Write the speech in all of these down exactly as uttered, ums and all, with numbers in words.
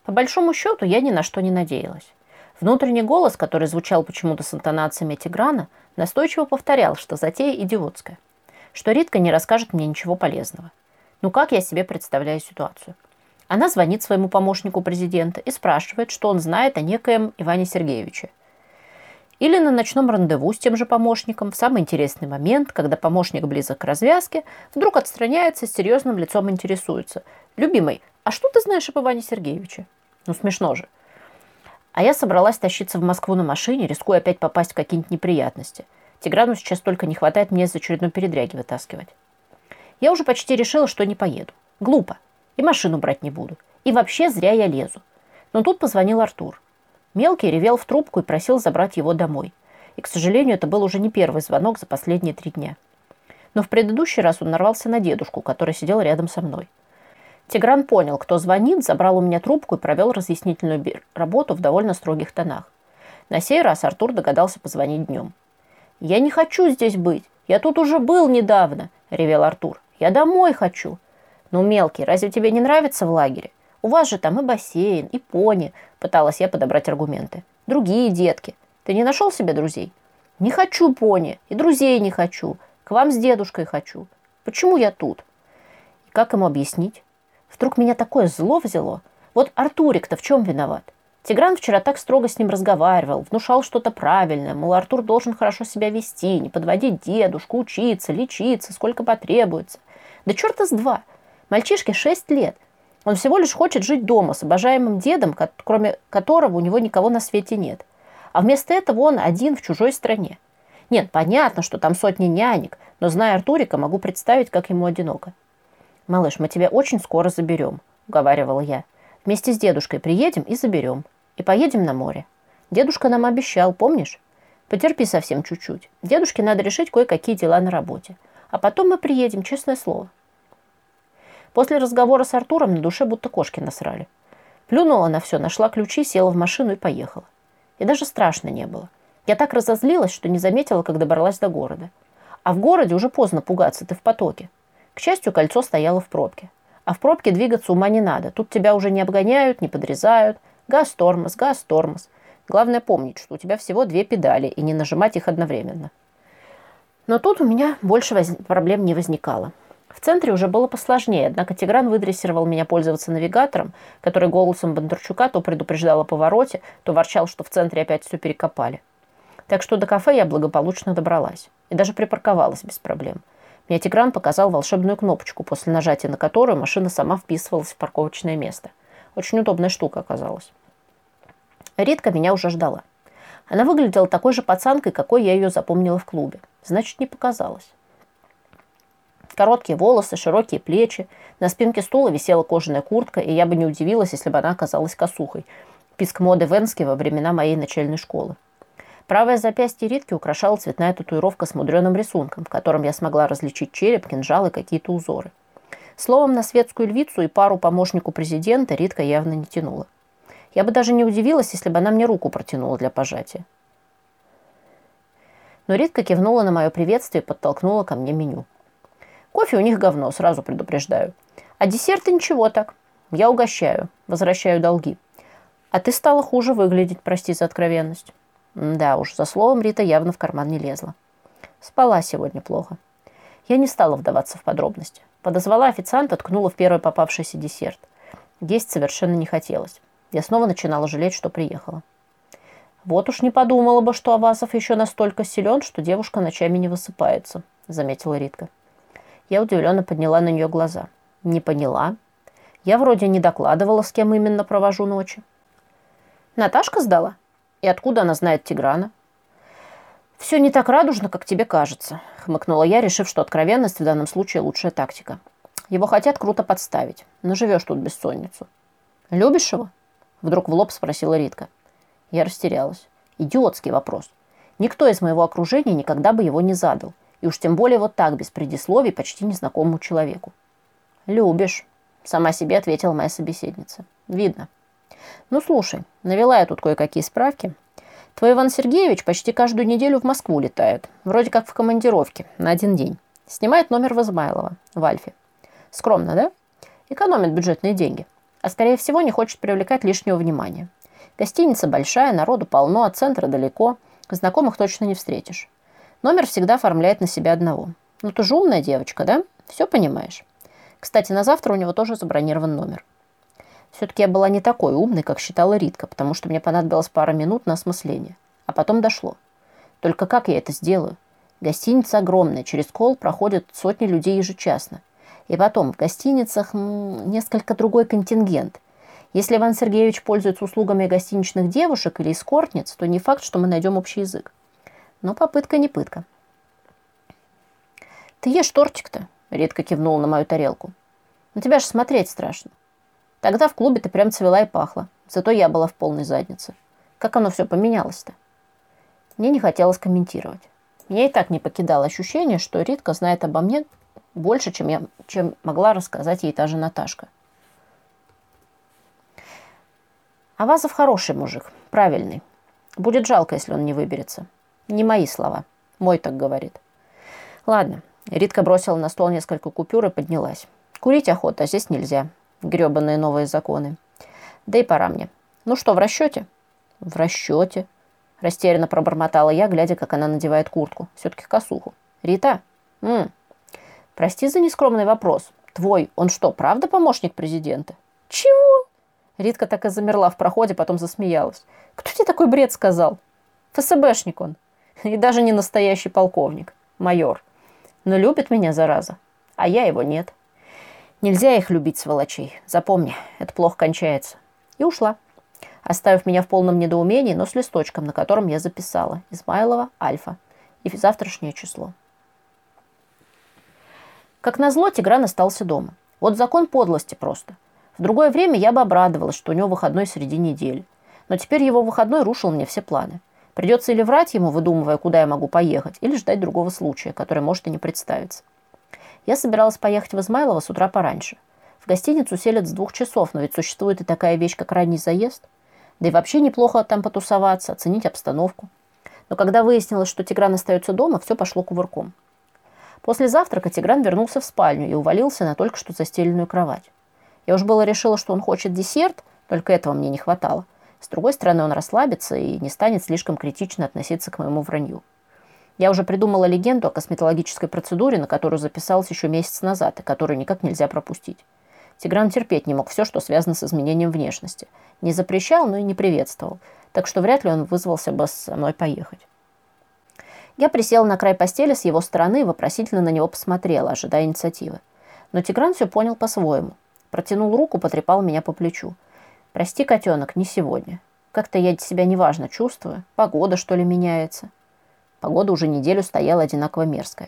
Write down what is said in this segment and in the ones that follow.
По большому счету, я ни на что не надеялась. Внутренний голос, который звучал почему-то с интонациями Тиграна, настойчиво повторял, что затея идиотская, что Ритка не расскажет мне ничего полезного. Ну как я себе представляю ситуацию? Она звонит своему помощнику президента и спрашивает, что он знает о некоем Иване Сергеевиче. Или на ночном рандеву с тем же помощником в самый интересный момент, когда помощник близок к развязке, вдруг отстраняется и с серьезным лицом интересуется. «Любимый, а что ты знаешь об Иване Сергеевиче?» Ну смешно же. А я собралась тащиться в Москву на машине, рискуя опять попасть в какие-нибудь неприятности. Тиграну сейчас только не хватает мне из очередной передряги вытаскивать. Я уже почти решила, что не поеду. Глупо. И машину брать не буду. И вообще зря я лезу. Но тут позвонил Артур. Мелкий ревел в трубку и просил забрать его домой. И, к сожалению, это был уже не первый звонок за последние три дня. Но в предыдущий раз он нарвался на дедушку, который сидел рядом со мной. Тигран понял, кто звонит, забрал у меня трубку и провел разъяснительную работу в довольно строгих тонах. На сей раз Артур догадался позвонить днем. «Я не хочу здесь быть. Я тут уже был недавно», — ревел Артур. «Я домой хочу». «Ну, Мелкий, разве тебе не нравится в лагере? У вас же там и бассейн, и пони», — пыталась я подобрать аргументы. «Другие детки. Ты не нашел себе друзей?» «Не хочу пони, и друзей не хочу. К вам с дедушкой хочу. Почему я тут?» И как ему объяснить? Вдруг меня такое зло взяло. Вот Артурик-то в чем виноват? Тигран вчера так строго с ним разговаривал, внушал что-то правильное, мол, Артур должен хорошо себя вести, не подводить дедушку, учиться, лечиться, сколько потребуется. Да черта с два. Мальчишке шесть лет. Он всего лишь хочет жить дома с обожаемым дедом, кроме которого у него никого на свете нет. А вместо этого он один в чужой стране. Нет, понятно, что там сотни нянек, но, зная Артурика, могу представить, как ему одиноко. «Малыш, мы тебя очень скоро заберем», — уговаривала я. «Вместе с дедушкой приедем и заберем. И поедем на море. Дедушка нам обещал, помнишь? Потерпи совсем чуть-чуть. Дедушке надо решить кое-какие дела на работе. А потом мы приедем, честное слово». После разговора с Артуром на душе будто кошки насрали. Плюнула на все, нашла ключи, села в машину и поехала. И даже страшно не было. Я так разозлилась, что не заметила, как добралась до города. А в городе уже поздно пугаться, ты в потоке. К счастью, кольцо стояло в пробке. А в пробке двигаться ума не надо. Тут тебя уже не обгоняют, не подрезают. Газ-тормоз, газ-тормоз. Главное помнить, что у тебя всего две педали, и не нажимать их одновременно. Но тут у меня больше воз... проблем не возникало. В центре уже было посложнее, однако Тигран выдрессировал меня пользоваться навигатором, который голосом Бондарчука то предупреждал о повороте, то ворчал, что в центре опять все перекопали. Так что до кафе я благополучно добралась. И даже припарковалась без проблем. Мне Тигран показал волшебную кнопочку, после нажатия на которую машина сама вписывалась в парковочное место. Очень удобная штука оказалась. Ритка меня уже ждала. Она выглядела такой же пацанкой, какой я ее запомнила в клубе. Значит, не показалось. Короткие волосы, широкие плечи. На спинке стула висела кожаная куртка, и я бы не удивилась, если бы она оказалась косухой. Писк моды в Энске во времена моей начальной школы. Правое запястье Ритки украшала цветная татуировка с мудреным рисунком, в котором я смогла различить череп, кинжал и какие-то узоры. Словом, на светскую львицу и пару помощнику президента Ритка явно не тянула. Я бы даже не удивилась, если бы она мне руку протянула для пожатия. Но Ритка кивнула на мое приветствие и подтолкнула ко мне меню. Кофе у них говно, сразу предупреждаю. А десерты ничего так. Я угощаю, возвращаю долги. А ты стала хуже выглядеть, прости за откровенность. Да уж, за словом Рита явно в карман не лезла. Спала сегодня плохо. Я не стала вдаваться в подробности. Подозвала официанта, ткнула в первый попавшийся десерт. Есть совершенно не хотелось. Я снова начинала жалеть, что приехала. Вот уж не подумала бы, что Авасов еще настолько силен, что девушка ночами не высыпается, заметила Ритка. Я удивленно подняла на нее глаза. Не поняла. Я вроде не докладывала, с кем именно провожу ночи. Наташка сдала? И откуда она знает Тиграна? «Все не так радужно, как тебе кажется», — хмыкнула я, решив, что откровенность в данном случае лучшая тактика. «Его хотят круто подставить, но живешь тут бессонницу». «Любишь его?» — вдруг в лоб спросила Ритка. Я растерялась. Идиотский вопрос. Никто из моего окружения никогда бы его не задал. И уж тем более вот так, без предисловий, почти незнакомому человеку. «Любишь», — сама себе ответила моя собеседница. «Видно». «Ну, слушай, навела я тут кое-какие справки. Твой Иван Сергеевич почти каждую неделю в Москву летает. Вроде как в командировке, на один день. Снимает номер в Измайлово, в Альфе. Скромно, да? Экономит бюджетные деньги. А скорее всего не хочет привлекать лишнего внимания. Гостиница большая, народу полно, от центра далеко. Знакомых точно не встретишь. Номер всегда оформляет на себя одного. Ну ты же умная девочка, да? Все понимаешь. Кстати, на завтра у него тоже забронирован номер. Все-таки я была не такой умной, как считала Ритка, потому что мне понадобилось пара минут на осмысление. А потом дошло. Только как я это сделаю? Гостиница огромная, через холл проходят сотни людей ежечасно. И потом, в гостиницах м, несколько другой контингент. Если Иван Сергеевич пользуется услугами гостиничных девушек или эскортниц, то не факт, что мы найдем общий язык. Но попытка не пытка. «Ты ешь тортик-то?» — Ритка кивнула на мою тарелку. «На тебя же смотреть страшно. Тогда в клубе ты прям цвела и пахла. Зато я была в полной заднице. Как оно все поменялось-то?» Мне не хотелось комментировать. Меня и так не покидало ощущение, что Ритка знает обо мне больше, чем, я, чем могла рассказать ей та же Наташка. Авазов хороший мужик, правильный. Будет жалко, если он не выберется. Не мои слова. Мой так говорит. Ладно. Ритка бросила на стол несколько купюр и поднялась. Курить охота, а здесь нельзя. Гребаные новые законы. Да и пора мне. Ну что, в расчете? В расчете. Растерянно пробормотала я, глядя, как она надевает куртку. Все-таки косуху. Рита? М-м. Прости за нескромный вопрос. Твой, он что, правда помощник президента? Чего? Ритка так и замерла в проходе, потом засмеялась. Кто тебе такой бред сказал? ФСБшник он. И даже не настоящий полковник. Майор. Но любит меня, зараза. А я его нет. Нельзя их любить, сволочей. Запомни, это плохо кончается. И ушла, оставив меня в полном недоумении, но с листочком, на котором я записала. Измайлова, Альфа. И завтрашнее число. Как назло, Тигран остался дома. Вот закон подлости просто. В другое время я бы обрадовалась, что у него выходной среди недели. Но теперь его выходной рушил мне все планы. Придется или врать ему, выдумывая, куда я могу поехать, или ждать другого случая, который может и не представиться. Я собиралась поехать в Измайлово с утра пораньше. В гостиницу селят с двух часов, но ведь существует и такая вещь, как ранний заезд. Да и вообще неплохо там потусоваться, оценить обстановку. Но когда выяснилось, что Тигран остается дома, все пошло кувырком. После завтрака Тигран вернулся в спальню и увалился на только что застеленную кровать. Я уж было решила, что он хочет десерт, только этого мне не хватало. С другой стороны, он расслабится и не станет слишком критично относиться к моему вранью. Я уже придумала легенду о косметологической процедуре, на которую записалась еще месяц назад, и которую никак нельзя пропустить. Тигран терпеть не мог все, что связано с изменением внешности. Не запрещал, но и не приветствовал. Так что вряд ли он вызвался бы со мной поехать. Я присела на край постели с его стороны и вопросительно на него посмотрела, ожидая инициативы. Но Тигран все понял по-своему. Протянул руку, потрепал меня по плечу. «Прости, котенок, не сегодня. Как-то я себя неважно чувствую. Погода, что ли, меняется?» Погода уже неделю стояла одинаково мерзкая.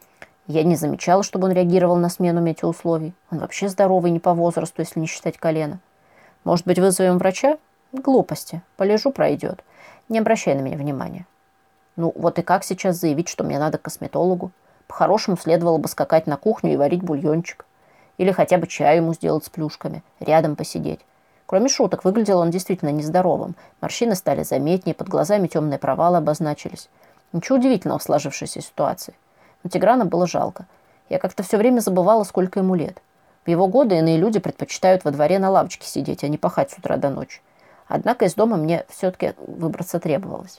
Я не замечала, чтобы он реагировал на смену метеоусловий. Он вообще здоровый, не по возрасту, если не считать колена. Может быть, вызовем врача? Глупости. Полежу, пройдет. Не обращай на меня внимания. Ну, вот и как сейчас заявить, что мне надо к косметологу? По-хорошему, следовало бы скакать на кухню и варить бульончик. Или хотя бы чай ему сделать с плюшками. Рядом посидеть. Кроме шуток, выглядел он действительно нездоровым. Морщины стали заметнее, под глазами темные провалы обозначились. Ничего удивительного в сложившейся ситуации. Но Тиграна было жалко. Я как-то все время забывала, сколько ему лет. В его годы иные люди предпочитают во дворе на лавочке сидеть, а не пахать с утра до ночи. Однако из дома мне все-таки выбраться требовалось.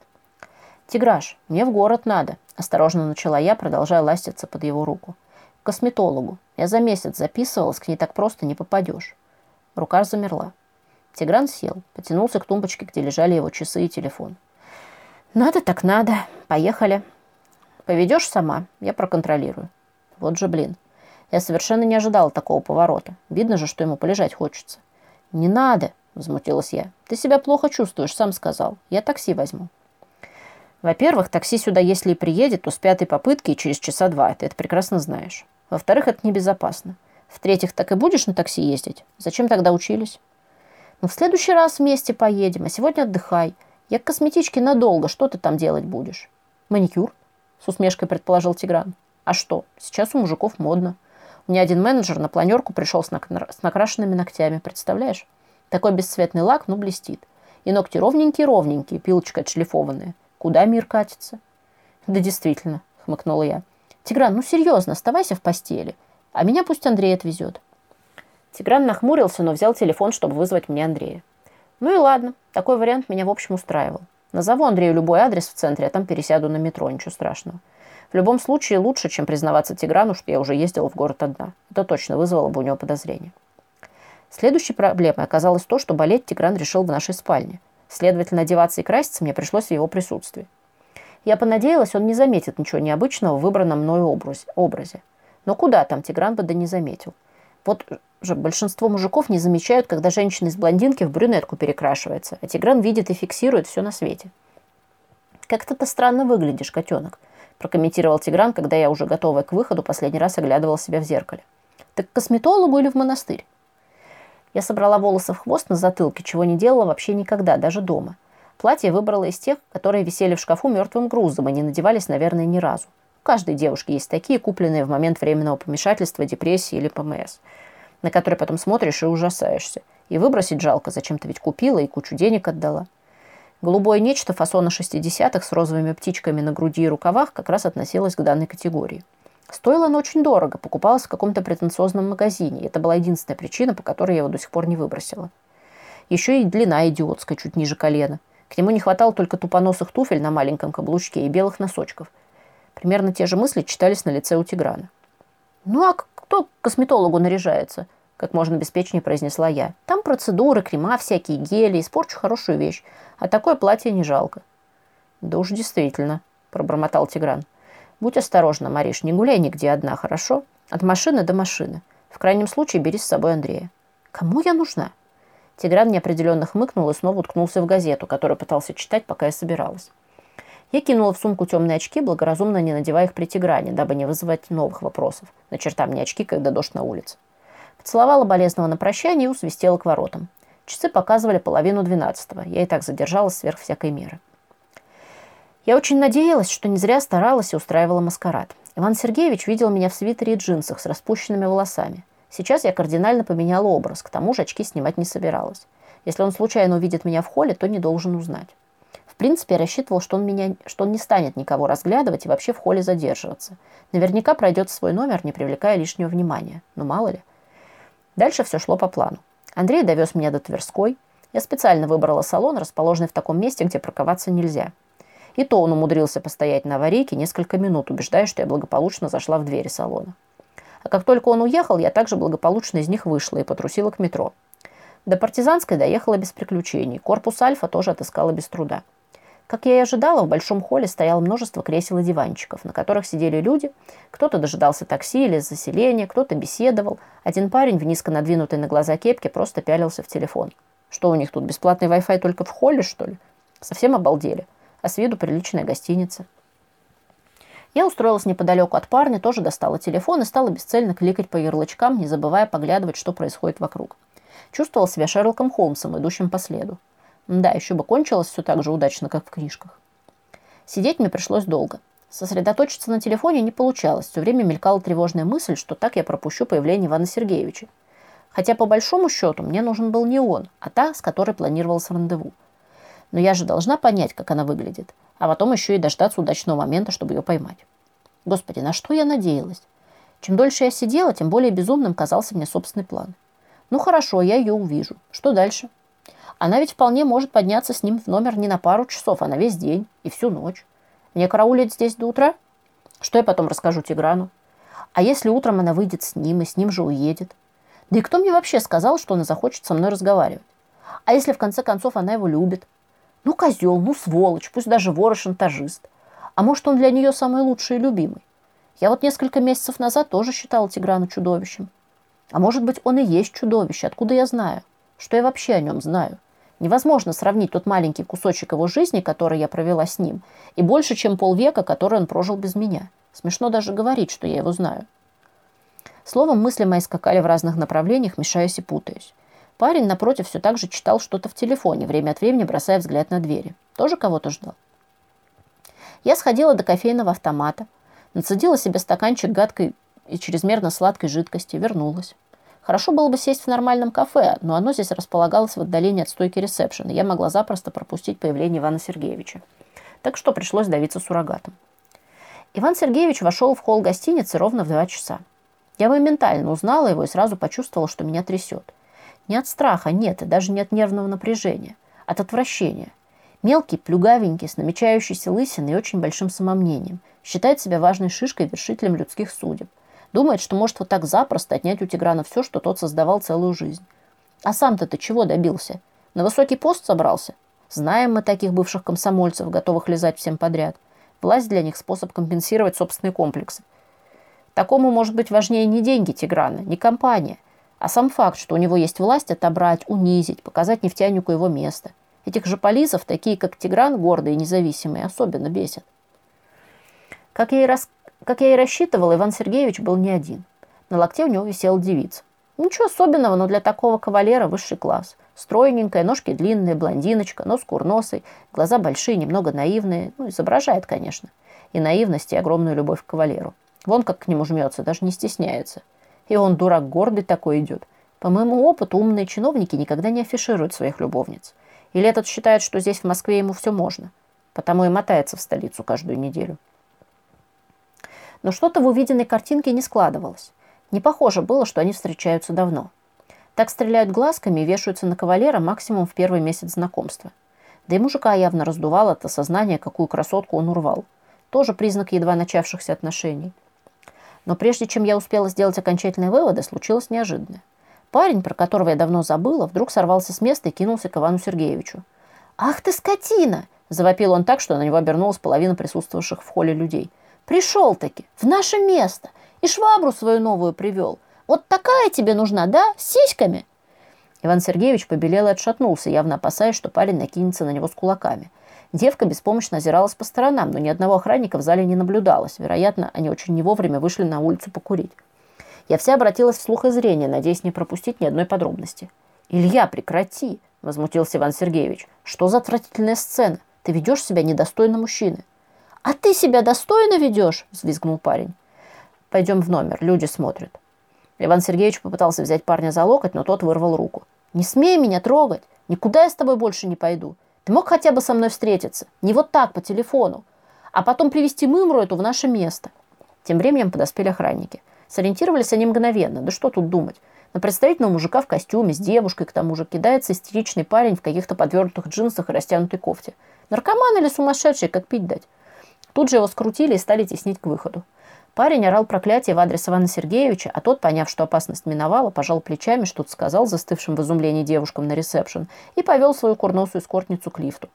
«Тиграш, мне в город надо», – осторожно начала я, продолжая ластиться под его руку. «К косметологу. Я за месяц записывалась, к ней так просто не попадешь». Рука замерла. Тигран сел, потянулся к тумбочке, где лежали его часы и телефон. «Надо так надо. Поехали. Поведешь сама, я проконтролирую». Вот же блин. Я совершенно не ожидала такого поворота. Видно же, что ему полежать хочется. «Не надо», – возмутилась я. «Ты себя плохо чувствуешь, сам сказал. Я такси возьму». Во-первых, такси сюда, если и приедет, то с пятой попытки и через часа два. Ты это прекрасно знаешь. Во-вторых, это небезопасно. В-третьих, так и будешь на такси ездить? Зачем тогда учились? Ну, в следующий раз вместе поедем, а сегодня отдыхай. Я к косметичке надолго. Что ты там делать будешь? Маникюр? С усмешкой предположил Тигран. А что? Сейчас у мужиков модно. У меня один менеджер на планерку пришел с, нак- с накрашенными ногтями. Представляешь? Такой бесцветный лак, ну, блестит. И ногти ровненькие-ровненькие, пилочкой отшлифованные. Куда мир катится? Да действительно, хмыкнула я. Тигран, ну серьезно, оставайся в постели. А меня пусть Андрей отвезет. Тигран нахмурился, но взял телефон, чтобы вызвать мне Андрея. Ну и ладно, такой вариант меня в общем устраивал. Назову Андрею любой адрес в центре, а там пересяду на метро, ничего страшного. В любом случае лучше, чем признаваться Тиграну, что я уже ездила в город одна. Это точно вызвало бы у него подозрение. Следующей проблемой оказалось то, что болеть Тигран решил в нашей спальне. Следовательно, одеваться и краситься мне пришлось в его присутствии. Я понадеялась, он не заметит ничего необычного в выбранном мною образе. Но куда там, Тигран бы да не заметил. Вот же большинство мужиков не замечают, когда женщина из блондинки в брюнетку перекрашивается, а Тигран видит и фиксирует все на свете. «Как-то ты странно выглядишь, котенок», – прокомментировал Тигран, когда я, уже готовая к выходу, последний раз оглядывала себя в зеркале. «Так к косметологу или в монастырь?» Я собрала волосы в хвост на затылке, чего не делала вообще никогда, даже дома. Платье выбрала из тех, которые висели в шкафу мертвым грузом и не надевались, наверное, ни разу. У каждой девушки есть такие, купленные в момент временного помешательства, депрессии или ПМС, на которые потом смотришь и ужасаешься. И выбросить жалко, зачем ты ведь купила и кучу денег отдала. Голубое нечто фасона шестидесятых с розовыми птичками на груди и рукавах как раз относилось к данной категории. Стоило оно очень дорого, покупалось в каком-то претенциозном магазине, и это была единственная причина, по которой я его до сих пор не выбросила. Еще и длина идиотская, чуть ниже колена. К нему не хватало только тупоносых туфель на маленьком каблучке и белых носочков. Примерно те же мысли читались на лице у Тиграна. «Ну а кто к косметологу наряжается?» – как можно беспечнее произнесла я. «Там процедуры, крема всякие, гели, испорчу хорошую вещь. А такое платье не жалко». «Да уж действительно», – пробормотал Тигран. «Будь осторожна, Мариш, не гуляй нигде одна, хорошо? От машины до машины. В крайнем случае бери с собой Андрея». «Кому я нужна?» Тигран неопределенно хмыкнул и снова уткнулся в газету, которую пытался читать, пока я собиралась. Я кинула в сумку темные очки, благоразумно не надевая их при Тигране, дабы не вызывать новых вопросов. На черта мне очки, когда дождь на улице. Поцеловала болезного на прощание и усвистела к воротам. Часы показывали половину двенадцатого. Я и так задержалась сверх всякой меры. Я очень надеялась, что не зря старалась и устраивала маскарад. Иван Сергеевич видел меня в свитере и джинсах с распущенными волосами. Сейчас я кардинально поменяла образ, к тому же очки снимать не собиралась. Если он случайно увидит меня в холле, то не должен узнать. В принципе, я рассчитывал, что он, меня, что он не станет никого разглядывать и вообще в холле задерживаться. Наверняка пройдет свой номер, не привлекая лишнего внимания. Но мало ли. Дальше все шло по плану. Андрей довез меня до Тверской. Я специально выбрала салон, расположенный в таком месте, где парковаться нельзя. И то он умудрился постоять на аварийке несколько минут, убеждая, что я благополучно зашла в двери салона. А как только он уехал, я также благополучно из них вышла и потрусила к метро. До Партизанской доехала без приключений. Корпус Альфа тоже отыскала без труда. Как я и ожидала, в большом холле стояло множество кресел и диванчиков, на которых сидели люди. Кто-то дожидался такси или заселения, кто-то беседовал. Один парень в низко надвинутой на глаза кепке просто пялился в телефон. Что у них тут, бесплатный Wi-Fi только в холле, что ли? Совсем обалдели. А с виду приличная гостиница. Я устроилась неподалеку от парня, тоже достала телефон и стала бесцельно кликать по ярлычкам, не забывая поглядывать, что происходит вокруг. Чувствовала себя Шерлоком Холмсом, идущим по следу. Да, еще бы кончилось все так же удачно, как в книжках. Сидеть мне пришлось долго. Сосредоточиться на телефоне не получалось. Все время мелькала тревожная мысль, что так я пропущу появление Ивана Сергеевича. Хотя, по большому счету, мне нужен был не он, а та, с которой планировалось рандеву. Но я же должна понять, как она выглядит, а потом еще и дождаться удачного момента, чтобы ее поймать. Господи, на что я надеялась? Чем дольше я сидела, тем более безумным казался мне собственный план. Ну хорошо, я ее увижу. Что дальше? Она ведь вполне может подняться с ним в номер не на пару часов, а на весь день и всю ночь. Мне караулить здесь до утра? Что я потом расскажу Тиграну? А если утром она выйдет с ним и с ним же уедет? Да и кто мне вообще сказал, что она захочет со мной разговаривать? А если в конце концов она его любит? Ну, козел, ну, сволочь, пусть даже вор и шантажист. А может, он для нее самый лучший и любимый? Я вот несколько месяцев назад тоже считала Тиграна чудовищем. А может быть, он и есть чудовище, откуда я знаю? Что я вообще о нем знаю? Невозможно сравнить тот маленький кусочек его жизни, который я провела с ним, и больше, чем полвека, который он прожил без меня. Смешно даже говорить, что я его знаю. Словом, мысли мои скакали в разных направлениях, мешаясь и путаясь. Парень, напротив, все так же читал что-то в телефоне, время от времени бросая взгляд на двери. Тоже кого-то ждал. Я сходила до кофейного автомата, нацедила себе стаканчик гадкой и чрезмерно сладкой жидкости, вернулась. Хорошо было бы сесть в нормальном кафе, но оно здесь располагалось в отдалении от стойки ресепшена, и я могла запросто пропустить появление Ивана Сергеевича. Так что пришлось давиться суррогатом. Иван Сергеевич вошел в холл гостиницы ровно в два часа. Я моментально узнала его и сразу почувствовала, что меня трясет. Не от страха, нет, и даже не от нервного напряжения. От отвращения. Мелкий, плюгавенький, с намечающейся лысиной и очень большим самомнением. Считает себя важной шишкой, вершителем людских судеб. Думает, что может вот так запросто отнять у Тиграна все, что тот создавал целую жизнь. А сам-то ты чего добился? На высокий пост собрался? Знаем мы таких бывших комсомольцев, готовых лизать всем подряд. Власть для них – способ компенсировать собственные комплексы. Такому может быть важнее не деньги Тиграна, не компания, а сам факт, что у него есть власть отобрать, унизить, показать нефтянику его место. Этих же полисов, такие как Тигран, гордые и независимые, особенно бесят. Как я, и рас... как я и рассчитывал, Иван Сергеевич был не один. На локте у него висела девица. Ничего особенного, но для такого кавалера высший класс. Стройненькая, ножки длинные, блондиночка, нос курносый, глаза большие, немного наивные. Ну, изображает, конечно. И наивность, и огромную любовь к кавалеру. Вон как к нему жмется, даже не стесняется. И он, дурак гордый, такой идет. По моему опыту, умные чиновники никогда не афишируют своих любовниц. Или этот считает, что здесь, в Москве, ему все можно. Потому и мотается в столицу каждую неделю. Но что-то в увиденной картинке не складывалось. Не похоже было, что они встречаются давно. Так стреляют глазками и вешаются на кавалера максимум в первый месяц знакомства. Да и мужика явно раздувало от осознания, какую красотку он урвал. Тоже признак едва начавшихся отношений. Но прежде чем я успела сделать окончательные выводы, случилось неожиданное. Парень, про которого я давно забыла, вдруг сорвался с места и кинулся к Ивану Сергеевичу. «Ах ты, скотина!» – завопил он так, что на него обернулась половина присутствовавших в холле людей. «Пришел-таки! В наше место! И швабру свою новую привел! Вот такая тебе нужна, да? С сиськами!» Иван Сергеевич побелел и отшатнулся, явно опасаясь, что парень накинется на него с кулаками. Девка беспомощно озиралась по сторонам, но ни одного охранника в зале не наблюдалось. Вероятно, они очень не вовремя вышли на улицу покурить. Я вся обратилась в слух и зрение, надеясь не пропустить ни одной подробности. «Илья, прекрати!» – возмутился Иван Сергеевич. «Что за отвратительная сцена? Ты ведешь себя недостойно мужчины». «А ты себя достойно ведешь?» – взвизгнул парень. «Пойдем в номер, люди смотрят». Иван Сергеевич попытался взять парня за локоть, но тот вырвал руку. «Не смей меня трогать! Никуда я с тобой больше не пойду. Ты мог хотя бы со мной встретиться? Не вот так, по телефону. А потом привезти мымру эту в наше место». Тем временем подоспели охранники. Сориентировались они мгновенно. Да что тут думать? На представительного мужика в костюме, с девушкой, к тому же, кидается истеричный парень в каких-то подвернутых джинсах и растянутой кофте. Наркоман или сумасшедший, как пить дать? Тут же его скрутили и стали теснить к выходу. Парень орал проклятие в адрес Ивана Сергеевича, а тот, поняв, что опасность миновала, пожал плечами, что-то сказал застывшим в изумлении девушкам на ресепшн и повел свою курносую эскортницу к лифту.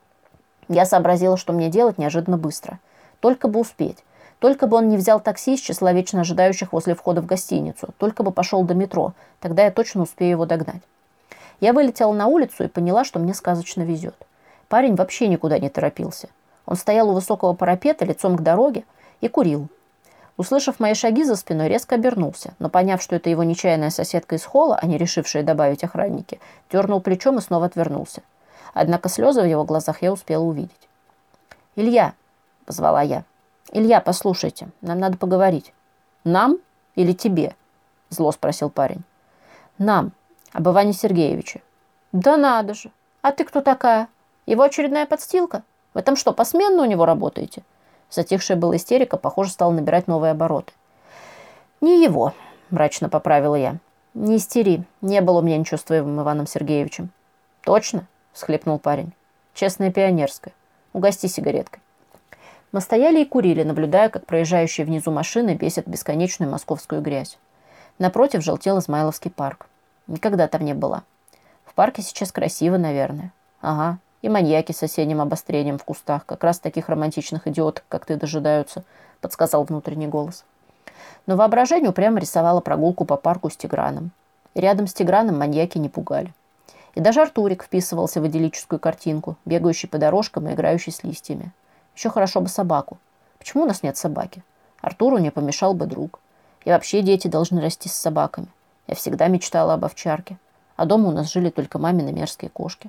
Я сообразила, что мне делать неожиданно быстро. Только бы успеть. Только бы он не взял такси из числа вечно ожидающих возле входа в гостиницу. Только бы пошел до метро. Тогда я точно успею его догнать. Я вылетела на улицу и поняла, что мне сказочно везет. Парень вообще никуда не торопился. Он стоял у высокого парапета лицом к дороге и курил. Услышав мои шаги за спиной, резко обернулся, но, поняв, что это его нечаянная соседка из холла, а не решившие добавить охранники, дернул плечом и снова отвернулся. Однако слезы в его глазах я успела увидеть. «Илья!» – позвала я. «Илья, послушайте, нам надо поговорить». «Нам или тебе?» – зло спросил парень. «Нам. Об Иване Сергеевиче». «Да надо же! А ты кто такая? Его очередная подстилка? Вы там что, посменно у него работаете?» Затихшая была истерика, похоже, стала набирать новые обороты. «Не его», – мрачно поправила я. «Не истери, не было у меня ничего с твоим Иваном Сергеевичем». «Точно?» – всхлипнул парень. «Честная пионерская. Угости сигареткой». Мы стояли и курили, наблюдая, как проезжающие внизу машины бесят бесконечную московскую грязь. Напротив желтел Измайловский парк. Никогда там не была. В парке сейчас красиво, наверное. Ага. И маньяки с осенним обострением в кустах, как раз таких романтичных идиоток, как ты, дожидаются, подсказал внутренний голос. Но воображение упрямо рисовало прогулку по парку с Тиграном. И рядом с Тиграном маньяки не пугали. И даже Артурик вписывался в идиллическую картинку, бегающий по дорожкам и играющий с листьями. Еще хорошо бы собаку. Почему у нас нет собаки? Артуру не помешал бы друг. И вообще дети должны расти с собаками. Я всегда мечтала об овчарке. А дома у нас жили только мамины мерзкие кошки.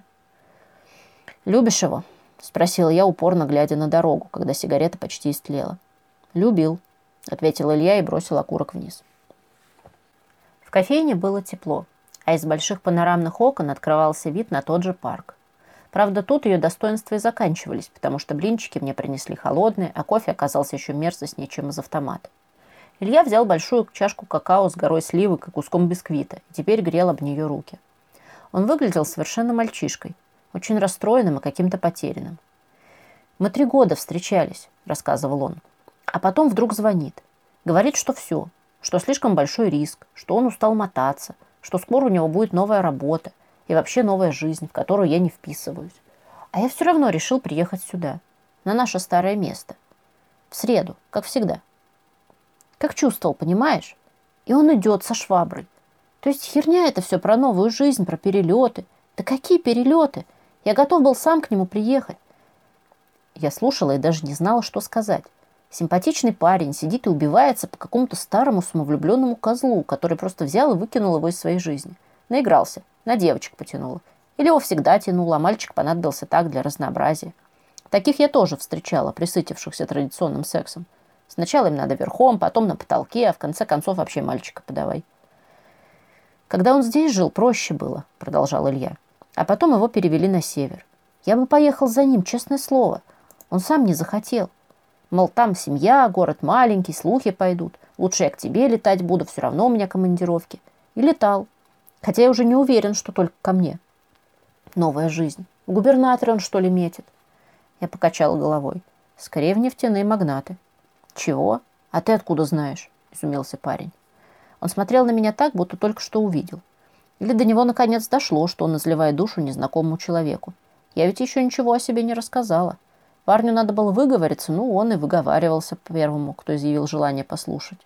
«Любишь его?» – спросила я, упорно глядя на дорогу, когда сигарета почти истлела. «Любил», – ответил Илья и бросил окурок вниз. В кофейне было тепло, а из больших панорамных окон открывался вид на тот же парк. Правда, тут ее достоинства и заканчивались, потому что блинчики мне принесли холодные, а кофе оказался еще мерзостнее, чем из автомата. Илья взял большую чашку какао с горой сливок и куском бисквита и теперь грел об нее руки. Он выглядел совершенно мальчишкой, очень расстроенным и каким-то потерянным. «Мы три года встречались», — рассказывал он. «А потом вдруг звонит. Говорит, что все, что слишком большой риск, что он устал мотаться, что скоро у него будет новая работа и вообще новая жизнь, в которую я не вписываюсь. А я все равно решил приехать сюда, на наше старое место. В среду, как всегда. Как чувствовал, понимаешь? И он идет со шваброй. То есть херня это все про новую жизнь, про перелеты. Да какие перелеты? Я готов был сам к нему приехать». Я слушала и даже не знала, что сказать. Симпатичный парень сидит и убивается по какому-то старому самовлюбленному козлу, который просто взял и выкинул его из своей жизни. Наигрался, на девочек потянуло. Или его всегда тянуло, а мальчик понадобился так для разнообразия. Таких я тоже встречала, присытившихся традиционным сексом. Сначала им надо верхом, потом на потолке, а в конце концов вообще мальчика подавай. «Когда он здесь жил, проще было», — продолжал Илья. «А потом его перевели на север. Я бы поехал за ним, честное слово. Он сам не захотел. Мол, там семья, город маленький, слухи пойдут. Лучше я к тебе летать буду, все равно у меня командировки». И летал. Хотя я уже не уверен, что только ко мне. Новая жизнь. В губернаторе он, что ли, метит? Я покачала головой. Скорее, в нефтяные магнаты. «Чего? А ты откуда знаешь?» – изумился парень. Он смотрел на меня так, будто только что увидел. Или до него наконец дошло, что он изливает душу незнакомому человеку. Я ведь еще ничего о себе не рассказала. Парню надо было выговориться, ну, он и выговаривался первому, кто изъявил желание послушать.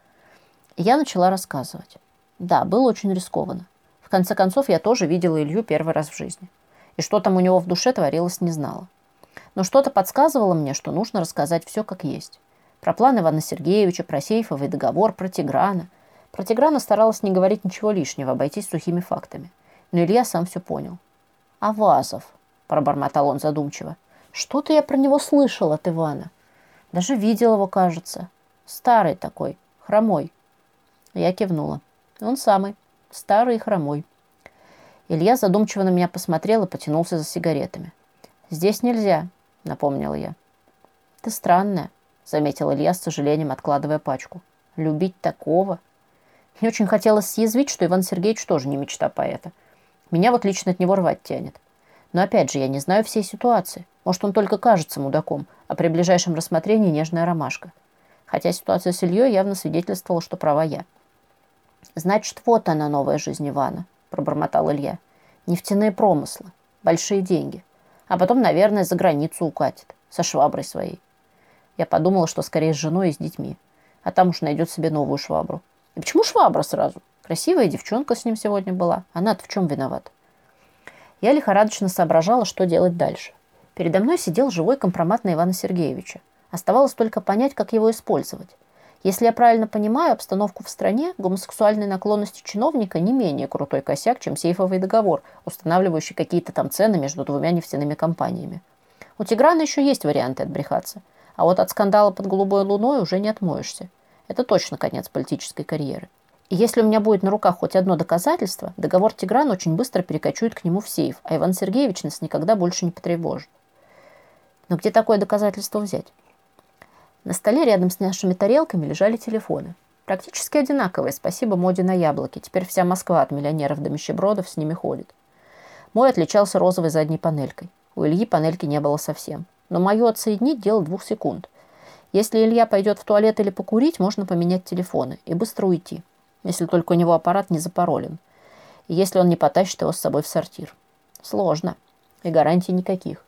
И я начала рассказывать. Да, было очень рискованно. В конце концов, я тоже видела Илью первый раз в жизни. И что там у него в душе творилось, не знала. Но что-то подсказывало мне, что нужно рассказать все как есть. Про план Ивана Сергеевича, про сейфовый договор, про Тиграна. Про Тиграна старалась не говорить ничего лишнего, обойтись сухими фактами. Но Илья сам все понял. «Авазов», – пробормотал он задумчиво. «Что-то я про него слышал от Ивана. Даже видел его, кажется. Старый такой, хромой». Я кивнула. Он самый, старый и хромой. Илья задумчиво на меня посмотрел и потянулся за сигаретами. «Здесь нельзя», — напомнила я. «Ты странная», — заметил Илья с сожалением, откладывая пачку. «Любить такого?» Мне очень хотелось съязвить, что Иван Сергеевич тоже не мечта поэта. Меня вот лично от него рвать тянет. Но опять же, я не знаю всей ситуации. Может, он только кажется мудаком, а при ближайшем рассмотрении нежная ромашка. Хотя ситуация с Ильей явно свидетельствовала, что права я. «Значит, вот она, новая жизнь Ивана», – пробормотал Илья. «Нефтяные промыслы, большие деньги. А потом, наверное, за границу укатит, со шваброй своей». Я подумала, что скорее с женой и с детьми. А там уж найдет себе новую швабру. И почему швабра сразу? Красивая девчонка с ним сегодня была. Она-то в чем виновата? Я лихорадочно соображала, что делать дальше. Передо мной сидел живой компромат на Ивана Сергеевича. Оставалось только понять, как его использовать. Если я правильно понимаю обстановку в стране, гомосексуальные наклонности чиновника не менее крутой косяк, чем сейфовый договор, устанавливающий какие-то там цены между двумя нефтяными компаниями. У Тиграна еще есть варианты отбрехаться. А вот от скандала под голубой луной уже не отмоешься. Это точно конец политической карьеры. И если у меня будет на руках хоть одно доказательство, договор Тиграна очень быстро перекочует к нему в сейф, а Иван Сергеевич нас никогда больше не потревожит. Но где такое доказательство взять? На столе рядом с нашими тарелками лежали телефоны. Практически одинаковые, спасибо моде на яблоки. Теперь вся Москва от миллионеров до нищебродов с ними ходит. Мой отличался розовой задней панелькой. У Ильи панельки не было совсем. Но мою отсоединить дело двух секунд. Если Илья пойдет в туалет или покурить, можно поменять телефоны и быстро уйти. Если только у него аппарат не запаролен. И если он не потащит его с собой в сортир. Сложно. И гарантий никаких.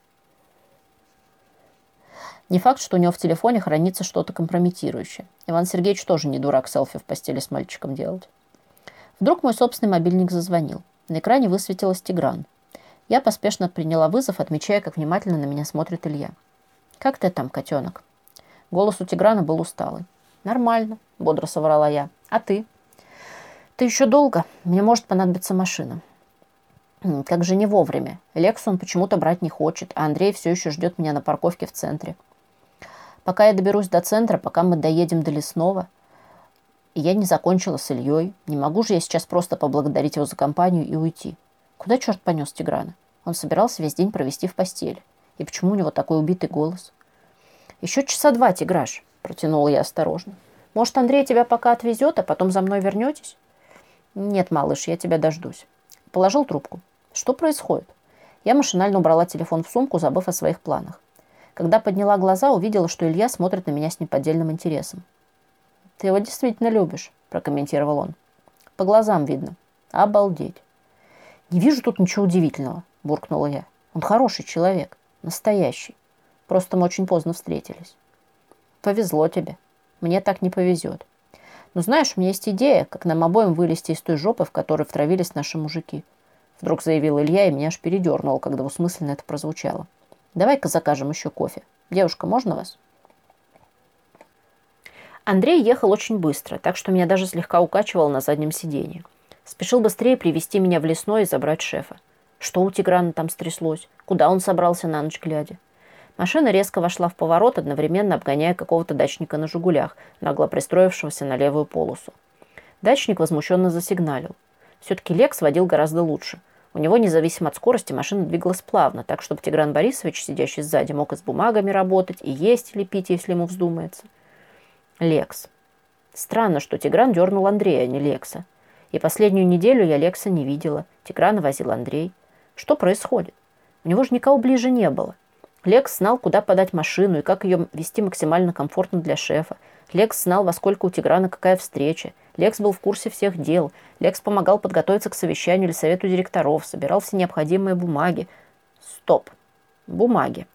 Не факт, что у него в телефоне хранится что-то компрометирующее. Иван Сергеевич тоже не дурак селфи в постели с мальчиком делать. Вдруг мой собственный мобильник зазвонил. На экране высветилась Тигран. Я поспешно приняла вызов, отмечая, как внимательно на меня смотрит Илья. «Как ты там, котенок?» Голос у Тиграна был усталый. «Нормально», — бодро соврала я. «А ты?» «Ты еще долго? Мне может понадобиться машина». «Как же не вовремя. Лексу он почему-то брать не хочет, а Андрей все еще ждет меня на парковке в центре. Пока я доберусь до центра, пока мы доедем до Лесного, и я не закончила с Ильей, не могу же я сейчас просто поблагодарить его за компанию и уйти. Куда черт понес Тиграна? Он собирался весь день провести в постели. И почему у него такой убитый голос?» «Еще часа два, Тиграш», — протянула я осторожно. Может, Андрей тебя пока отвезет, а потом за мной вернетесь? Нет, малыш, я тебя дождусь. Положил трубку. Что происходит? Я машинально убрала телефон в сумку, забыв о своих планах. Когда подняла глаза, увидела, что Илья смотрит на меня с неподдельным интересом. «Ты его действительно любишь», – прокомментировал он. «По глазам видно. Обалдеть». «Не вижу тут ничего удивительного», – буркнула я. «Он хороший человек. Настоящий. Просто мы очень поздно встретились». «Повезло тебе. Мне так не повезет. Но знаешь, у меня есть идея, как нам обоим вылезти из той жопы, в которой втравились наши мужики». Вдруг заявил Илья, и меня аж передернуло, когда двусмысленно это прозвучало. «Давай-ка закажем еще кофе. Девушка, можно вас?» Андрей ехал очень быстро, так что меня даже слегка укачивало на заднем сиденье. Спешил быстрее привезти меня в лесной и забрать шефа. Что у Тиграна там стряслось? Куда он собрался на ночь глядя? Машина резко вошла в поворот, одновременно обгоняя какого-то дачника на «Жигулях», нагло пристроившегося на левую полосу. Дачник возмущенно засигналил. Все-таки «Лекс» водил гораздо лучше. У него, независимо от скорости, машина двигалась плавно, так, чтобы Тигран Борисович, сидящий сзади, мог и с бумагами работать, и есть или пить, если ему вздумается. «Лекс». Странно, что Тигран дернул Андрея, а не Лекса. И последнюю неделю я Лекса не видела. Тиграна возил Андрей. Что происходит? У него же никого ближе не было. Лекс знал, куда подать машину и как ее вести максимально комфортно для шефа. Лекс знал, во сколько у Тиграна какая встреча. Лекс был в курсе всех дел. Лекс помогал подготовиться к совещанию или совету директоров, собирал все необходимые бумаги. Стоп. Бумаги.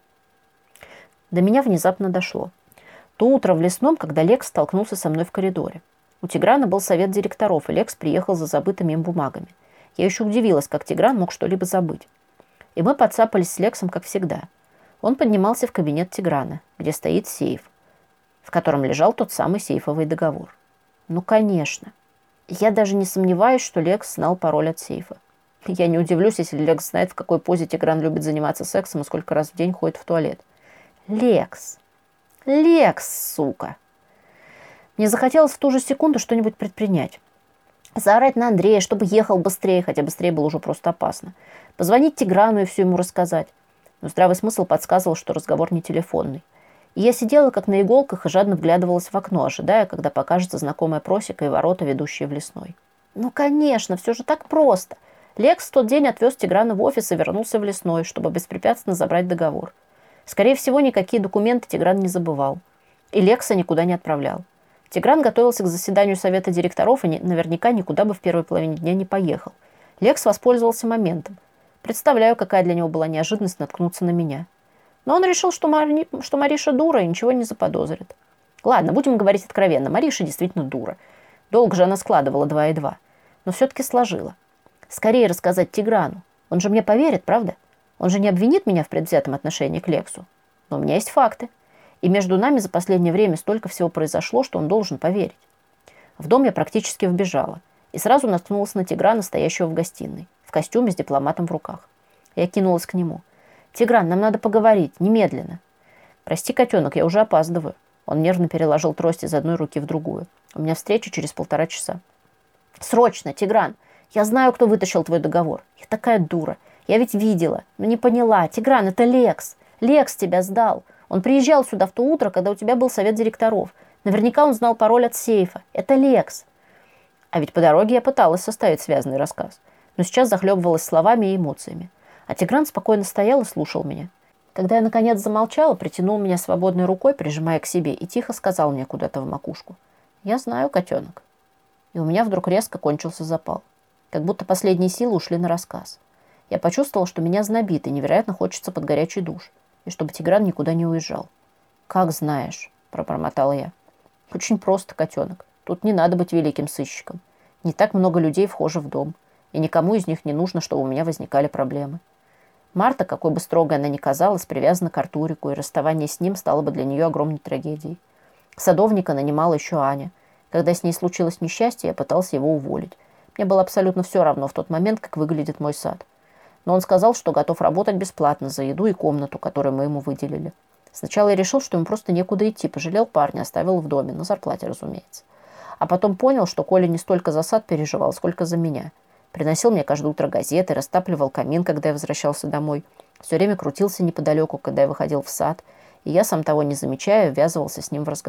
До меня внезапно дошло. То утро в лесном, когда Лекс столкнулся со мной в коридоре. У Тиграна был совет директоров, и Лекс приехал за забытыми им бумагами. Я еще удивилась, как Тигран мог что-либо забыть. И мы подцапались с Лексом, как всегда. Он поднимался в кабинет Тиграна, где стоит сейф, в котором лежал тот самый сейфовый договор. Ну, конечно. Я даже не сомневаюсь, что Лекс знал пароль от сейфа. Я не удивлюсь, если Лекс знает, в какой позе Тигран любит заниматься сексом и сколько раз в день ходит в туалет. Лекс. Лекс, сука. Мне захотелось в ту же секунду что-нибудь предпринять. Заорать на Андрея, чтобы ехал быстрее, хотя быстрее было уже просто опасно. Позвонить Тиграну и все ему рассказать. Но здравый смысл подсказывал, что разговор не телефонный. И я сидела как на иголках и жадно вглядывалась в окно, ожидая, когда покажется знакомая просека и ворота, ведущие в лесной. Ну, конечно, все же так просто. Лекс в тот день отвез Тиграна в офис и вернулся в лесной, чтобы беспрепятственно забрать договор. Скорее всего, никакие документы Тигран не забывал. И Лекса никуда не отправлял. Тигран готовился к заседанию совета директоров и не, наверняка никуда бы в первой половине дня не поехал. Лекс воспользовался моментом. Представляю, какая для него была неожиданность наткнуться на меня. Но он решил, что, Мари... что Мариша дура и ничего не заподозрит. Ладно, будем говорить откровенно. Мариша действительно дура. Долго же она складывала два и два. Но все-таки сложила. Скорее рассказать Тиграну. Он же мне поверит, правда? Он же не обвинит меня в предвзятом отношении к Лексу. Но у меня есть факты. И между нами за последнее время столько всего произошло, что он должен поверить. В дом я практически вбежала. И сразу наткнулась на Тиграна, стоящего в гостиной, в костюме с дипломатом в руках. Я кинулась к нему. «Тигран, нам надо поговорить. Немедленно». «Прости, котенок, я уже опаздываю». Он нервно переложил трость из одной руки в другую. «У меня встреча через полтора часа». «Срочно, Тигран! Я знаю, кто вытащил твой договор. Я такая дура. Я ведь видела, но не поняла. Тигран, это Лекс. Лекс тебя сдал. Он приезжал сюда в то утро, когда у тебя был совет директоров. Наверняка он знал пароль от сейфа. Это Лекс». А ведь по дороге я пыталась составить связанный рассказ. Но сейчас захлебывалась словами и эмоциями. А Тигран спокойно стоял и слушал меня. Когда я, наконец, замолчала, притянул меня свободной рукой, прижимая к себе, и тихо сказал мне куда-то в макушку: «Я знаю, котенок». И у меня вдруг резко кончился запал. Как будто последние силы ушли на рассказ. Я почувствовала, что меня знобит, и невероятно хочется под горячий душ. И чтобы Тигран никуда не уезжал. «Как знаешь», – пробормотала я. «Очень просто, котенок. Тут не надо быть великим сыщиком. Не так много людей вхожи в дом. И никому из них не нужно, чтобы у меня возникали проблемы. Марта, какой бы строгой она ни казалась, привязана к Артурику, и расставание с ним стало бы для нее огромной трагедией. Садовника нанимала еще Аня. Когда с ней случилось несчастье, я пытался его уволить. Мне было абсолютно все равно в тот момент, как выглядит мой сад. Но он сказал, что готов работать бесплатно за еду и комнату, которую мы ему выделили. Сначала я решил, что ему просто некуда идти, пожалел парня, оставил в доме, на зарплате, разумеется. А потом понял, что Коля не столько за сад переживал, сколько за меня. Приносил мне каждое утро газеты, растапливал камин, когда я возвращался домой. Все время крутился неподалеку, когда я выходил в сад. И я, сам того не замечая, ввязывался с ним в разговор.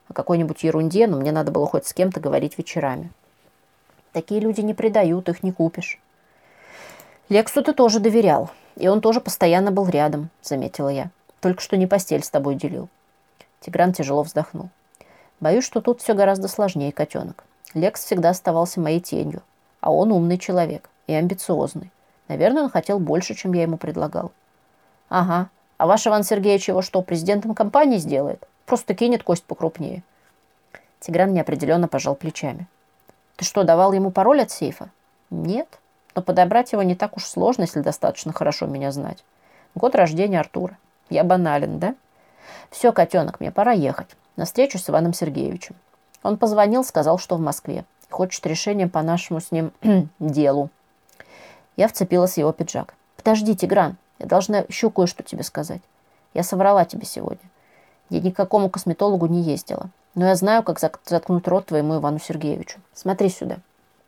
о какой-нибудь ерунде, но мне надо было хоть с кем-то говорить вечерами. Такие люди не предают, их не купишь. Лексу ты тоже доверял, и он тоже постоянно был рядом, заметила я. Только что не постель с тобой делил. Тигран тяжело вздохнул. Боюсь, что тут все гораздо сложнее, котенок. Лекс всегда оставался моей тенью, а он умный человек и амбициозный. Наверное, он хотел больше, чем я ему предлагал. Ага. А ваш Иван Сергеевич его что, президентом компании сделает? Просто кинет кость покрупнее. Тигран неопределенно пожал плечами. Ты что, давал ему пароль от сейфа? Нет. Но подобрать его не так уж сложно, если достаточно хорошо меня знать. Год рождения Артура. Я банален, да? Все, котенок, мне пора ехать. На встречу с Иваном Сергеевичем. Он позвонил, сказал, что в Москве. Хочет решения по нашему с ним делу. Я вцепилась в его пиджак. Подожди, Тигран, я должна еще кое-что тебе сказать. Я соврала тебе сегодня. Я ни к какому косметологу не ездила. Но я знаю, как заткнуть рот твоему Ивану Сергеевичу. Смотри сюда.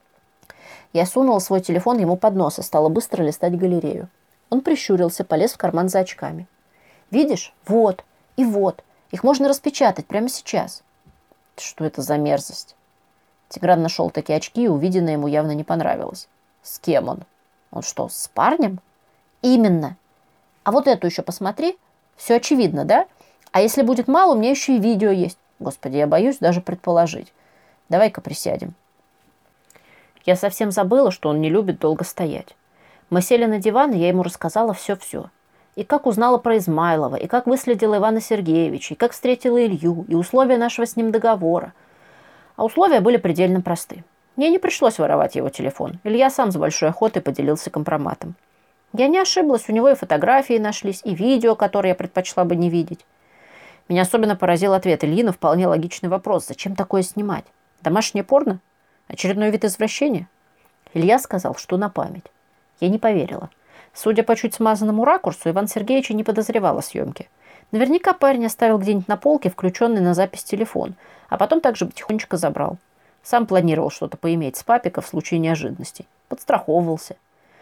Я сунула свой телефон ему под нос и стала быстро листать галерею. Он прищурился, полез в карман за очками. Видишь? Вот. И вот. Их можно распечатать прямо сейчас. Что это за мерзость? Тигран нашел такие очки, и увиденное ему явно не понравилось. С кем он? Он что, с парнем? Именно. А вот эту еще посмотри. Все очевидно, да? А если будет мало, у меня еще и видео есть. Господи, я боюсь даже предположить. Давай-ка присядем. Я совсем забыла, что он не любит долго стоять. Мы сели на диван, и я ему рассказала все-все. И как узнала про Измайлова, и как выследила Ивана Сергеевича, и как встретила Илью, и условия нашего с ним договора. А условия были предельно просты. Мне не пришлось воровать его телефон. Илья сам с большой охотой поделился компроматом. Я не ошиблась, у него и фотографии нашлись, и видео, которые я предпочла бы не видеть. Меня особенно поразил ответ Ильи на вполне логичный вопрос. Зачем такое снимать? Домашнее порно? Очередной вид извращения? Илья сказал, что на память. Я не поверила. Судя по чуть смазанному ракурсу, Иван Сергеевич не подозревал о съемке. Наверняка парень оставил где-нибудь на полке включенный на запись телефон, а потом также потихонечку забрал. Сам планировал что-то поиметь с папика в случае неожиданностей. Подстраховывался.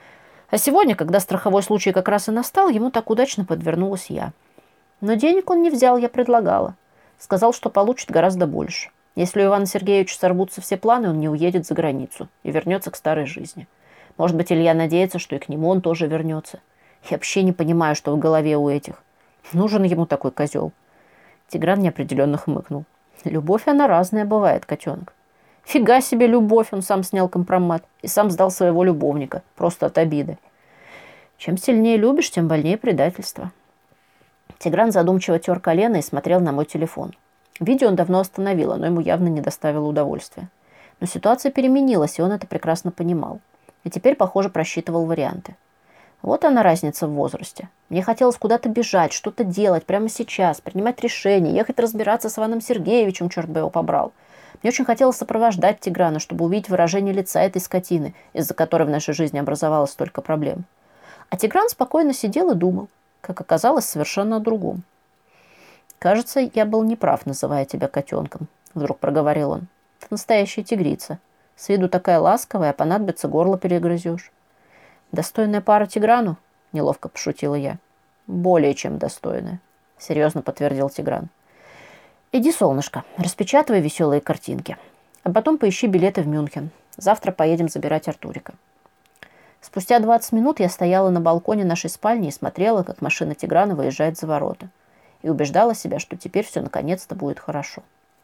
А сегодня, когда страховой случай как раз и настал, ему так удачно подвернулась я. Но денег он не взял, я предлагала. Сказал, что получит гораздо больше. Если у Ивана Сергеевича сорвутся все планы, он не уедет за границу и вернется к старой жизни. Может быть, Илья надеется, что и к нему он тоже вернется. Я вообще не понимаю, что в голове у этих. Нужен ему такой козел. Тигран неопределенно хмыкнул. Любовь, она разная бывает, котенок. Фига себе любовь, он сам снял компромат и сам сдал своего любовника, просто от обиды. Чем сильнее любишь, тем больнее предательство. Тигран задумчиво тер колено и смотрел на мой телефон. Видео он давно остановил, но ему явно не доставило удовольствия. Но ситуация переменилась, и он это прекрасно понимал. И теперь, похоже, просчитывал варианты. Вот она разница в возрасте. Мне хотелось куда-то бежать, что-то делать прямо сейчас, принимать решения, ехать разбираться с Иваном Сергеевичем, черт бы его побрал. Мне очень хотелось сопровождать Тиграна, чтобы увидеть выражение лица этой скотины, из-за которой в нашей жизни образовалось столько проблем. А Тигран спокойно сидел и думал, как оказалось, совершенно о другом. «Кажется, я был неправ, называя тебя котенком», — вдруг проговорил он. «Ты настоящая тигрица. С виду такая ласковая, а понадобится, горло перегрызешь». «Достойная пара Тиграну?» — неловко пошутила я. «Более чем достойная», — серьезно подтвердил Тигран. «Иди, солнышко, распечатывай веселые картинки. А потом поищи билеты в Мюнхен. Завтра поедем забирать Артурика». Спустя двадцать минут я стояла на балконе нашей спальни и смотрела, как машина Тиграна выезжает за ворота. И убеждала себя, что теперь все наконец-то будет хорошо.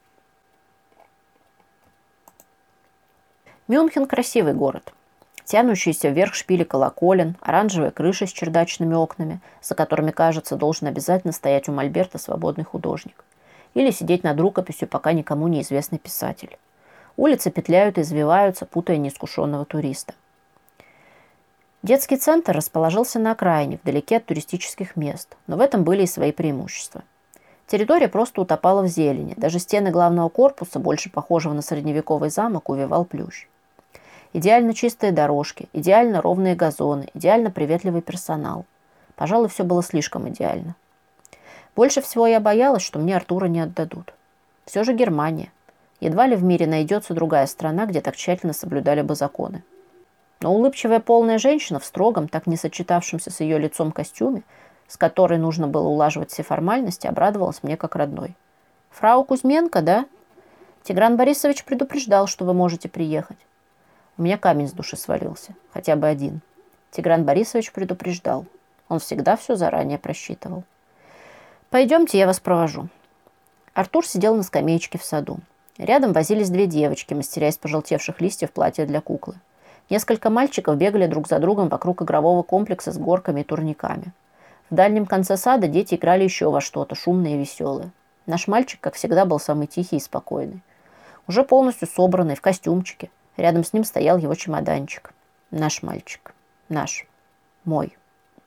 Мюнхен – красивый город. Тянущиеся вверх шпили колоколен, оранжевая крыша с чердачными окнами, за которыми, кажется, должен обязательно стоять у мольберта свободный художник. Или сидеть над рукописью пока никому неизвестный писатель. Улицы петляют и извиваются, путая неискушенного туриста. Детский центр расположился на окраине, вдалеке от туристических мест, но в этом были и свои преимущества. Территория просто утопала в зелени, даже стены главного корпуса, больше похожего на средневековый замок, увивал плющ. Идеально чистые дорожки, идеально ровные газоны, идеально приветливый персонал. Пожалуй, все было слишком идеально. Больше всего я боялась, что мне Артура не отдадут. Все же Германия. Едва ли в мире найдется другая страна, где так тщательно соблюдали бы законы. Но улыбчивая полная женщина в строгом, так не сочетавшемся с ее лицом костюме, с которой нужно было улаживать все формальности, обрадовалась мне как родной. Фрау Кузьменко, да? Тигран Борисович предупреждал, что вы можете приехать. У меня камень с души свалился. Хотя бы один. Тигран Борисович предупреждал. Он всегда все заранее просчитывал. Пойдемте, я вас провожу. Артур сидел на скамеечке в саду. Рядом возились две девочки, мастеря из пожелтевших листьев платья для куклы. Несколько мальчиков бегали друг за другом вокруг игрового комплекса с горками и турниками. В дальнем конце сада дети играли еще во что-то, шумное и веселое. Наш мальчик, как всегда, был самый тихий и спокойный. Уже полностью собранный, в костюмчике. Рядом с ним стоял его чемоданчик. Наш мальчик. Наш. Мой.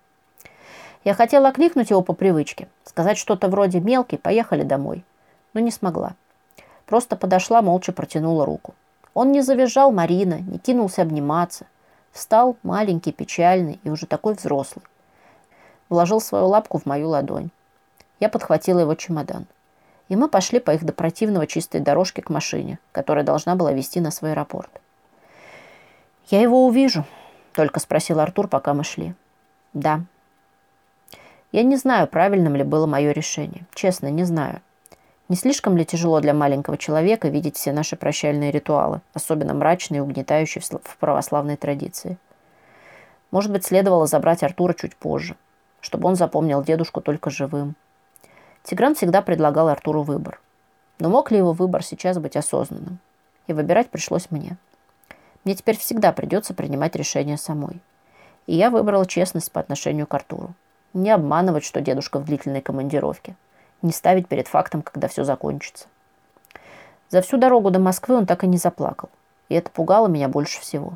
Я хотела окликнуть его по привычке, сказать что-то вроде «мелкий, поехали домой», но не смогла. Просто подошла, молча протянула руку. Он не завизжал Марина, не кинулся обниматься. Встал, маленький, печальный и уже такой взрослый. Вложил свою лапку в мою ладонь. Я подхватила его чемодан. И мы пошли по их до противного чистой дорожке к машине, которая должна была везти нас в аэропорт. «Я его увижу?» – только спросил Артур, пока мы шли. «Да». Я не знаю, правильным ли было мое решение. Честно, не знаю. Не слишком ли тяжело для маленького человека видеть все наши прощальные ритуалы, особенно мрачные и угнетающие в православной традиции? Может быть, следовало забрать Артура чуть позже, чтобы он запомнил дедушку только живым. Тигран всегда предлагал Артуру выбор. Но мог ли его выбор сейчас быть осознанным? И выбирать пришлось мне. Мне теперь всегда придется принимать решение самой. И я выбрала честность по отношению к Артуру. Не обманывать, что дедушка в длительной командировке. Не ставить перед фактом, когда все закончится. За всю дорогу до Москвы он так и не заплакал. И это пугало меня больше всего.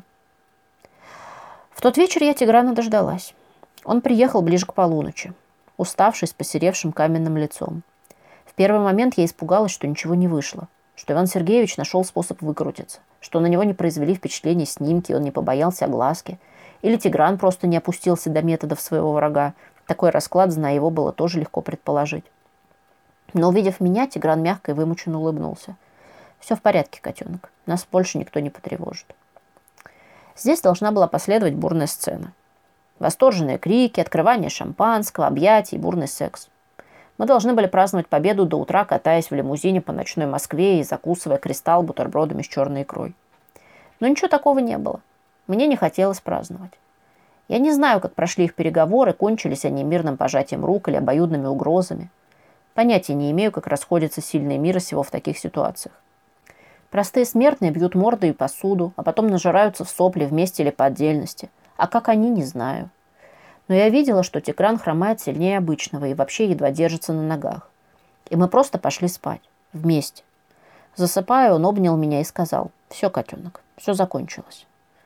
В тот вечер я Тиграна дождалась. Он приехал ближе к полуночи, уставший, с посеревшим каменным лицом. В первый момент я испугалась, что ничего не вышло, что Иван Сергеевич нашел способ выкрутиться, что на него не произвели впечатление снимки, он не побоялся огласки, или Тигран просто не опустился до методов своего врага. Такой расклад, зная его, было тоже легко предположить. Но, увидев меня, Тигран мягко и вымученно улыбнулся. «Все в порядке, котенок. Нас больше никто не потревожит». Здесь должна была последовать бурная сцена. Восторженные крики, открывание шампанского, объятия и бурный секс. Мы должны были праздновать победу до утра, катаясь в лимузине по ночной Москве и закусывая кристалл бутербродами с черной икрой. Но ничего такого не было. Мне не хотелось праздновать. Я не знаю, как прошли их переговоры, кончились они мирным пожатием рук или обоюдными угрозами. Понятия не имею, как расходятся сильные мира сего в таких ситуациях. Простые смертные бьют морды и посуду, а потом нажираются в сопли вместе или по отдельности. А как они, не знаю. Но я видела, что Тигран хромает сильнее обычного и вообще едва держится на ногах. И мы просто пошли спать. Вместе. Засыпая, он обнял меня и сказал: «Все, котенок, все закончилось».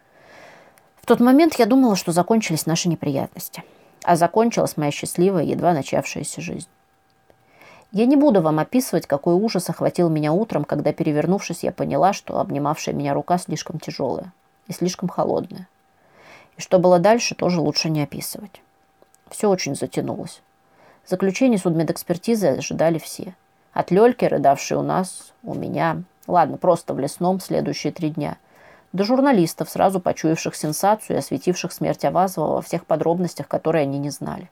В тот момент я думала, что закончились наши неприятности. А закончилась моя счастливая, едва начавшаяся жизнь. Я не буду вам описывать, какой ужас охватил меня утром, когда, перевернувшись, я поняла, что обнимавшая меня рука слишком тяжелая и слишком холодная. И что было дальше, тоже лучше не описывать. Все очень затянулось. Заключение судмедэкспертизы ожидали все. От Лёльки, рыдавшей у нас, у меня, ладно, просто в Лесном следующие три дня, до журналистов, сразу почуявших сенсацию и осветивших смерть Авазова во всех подробностях, которые они не знали.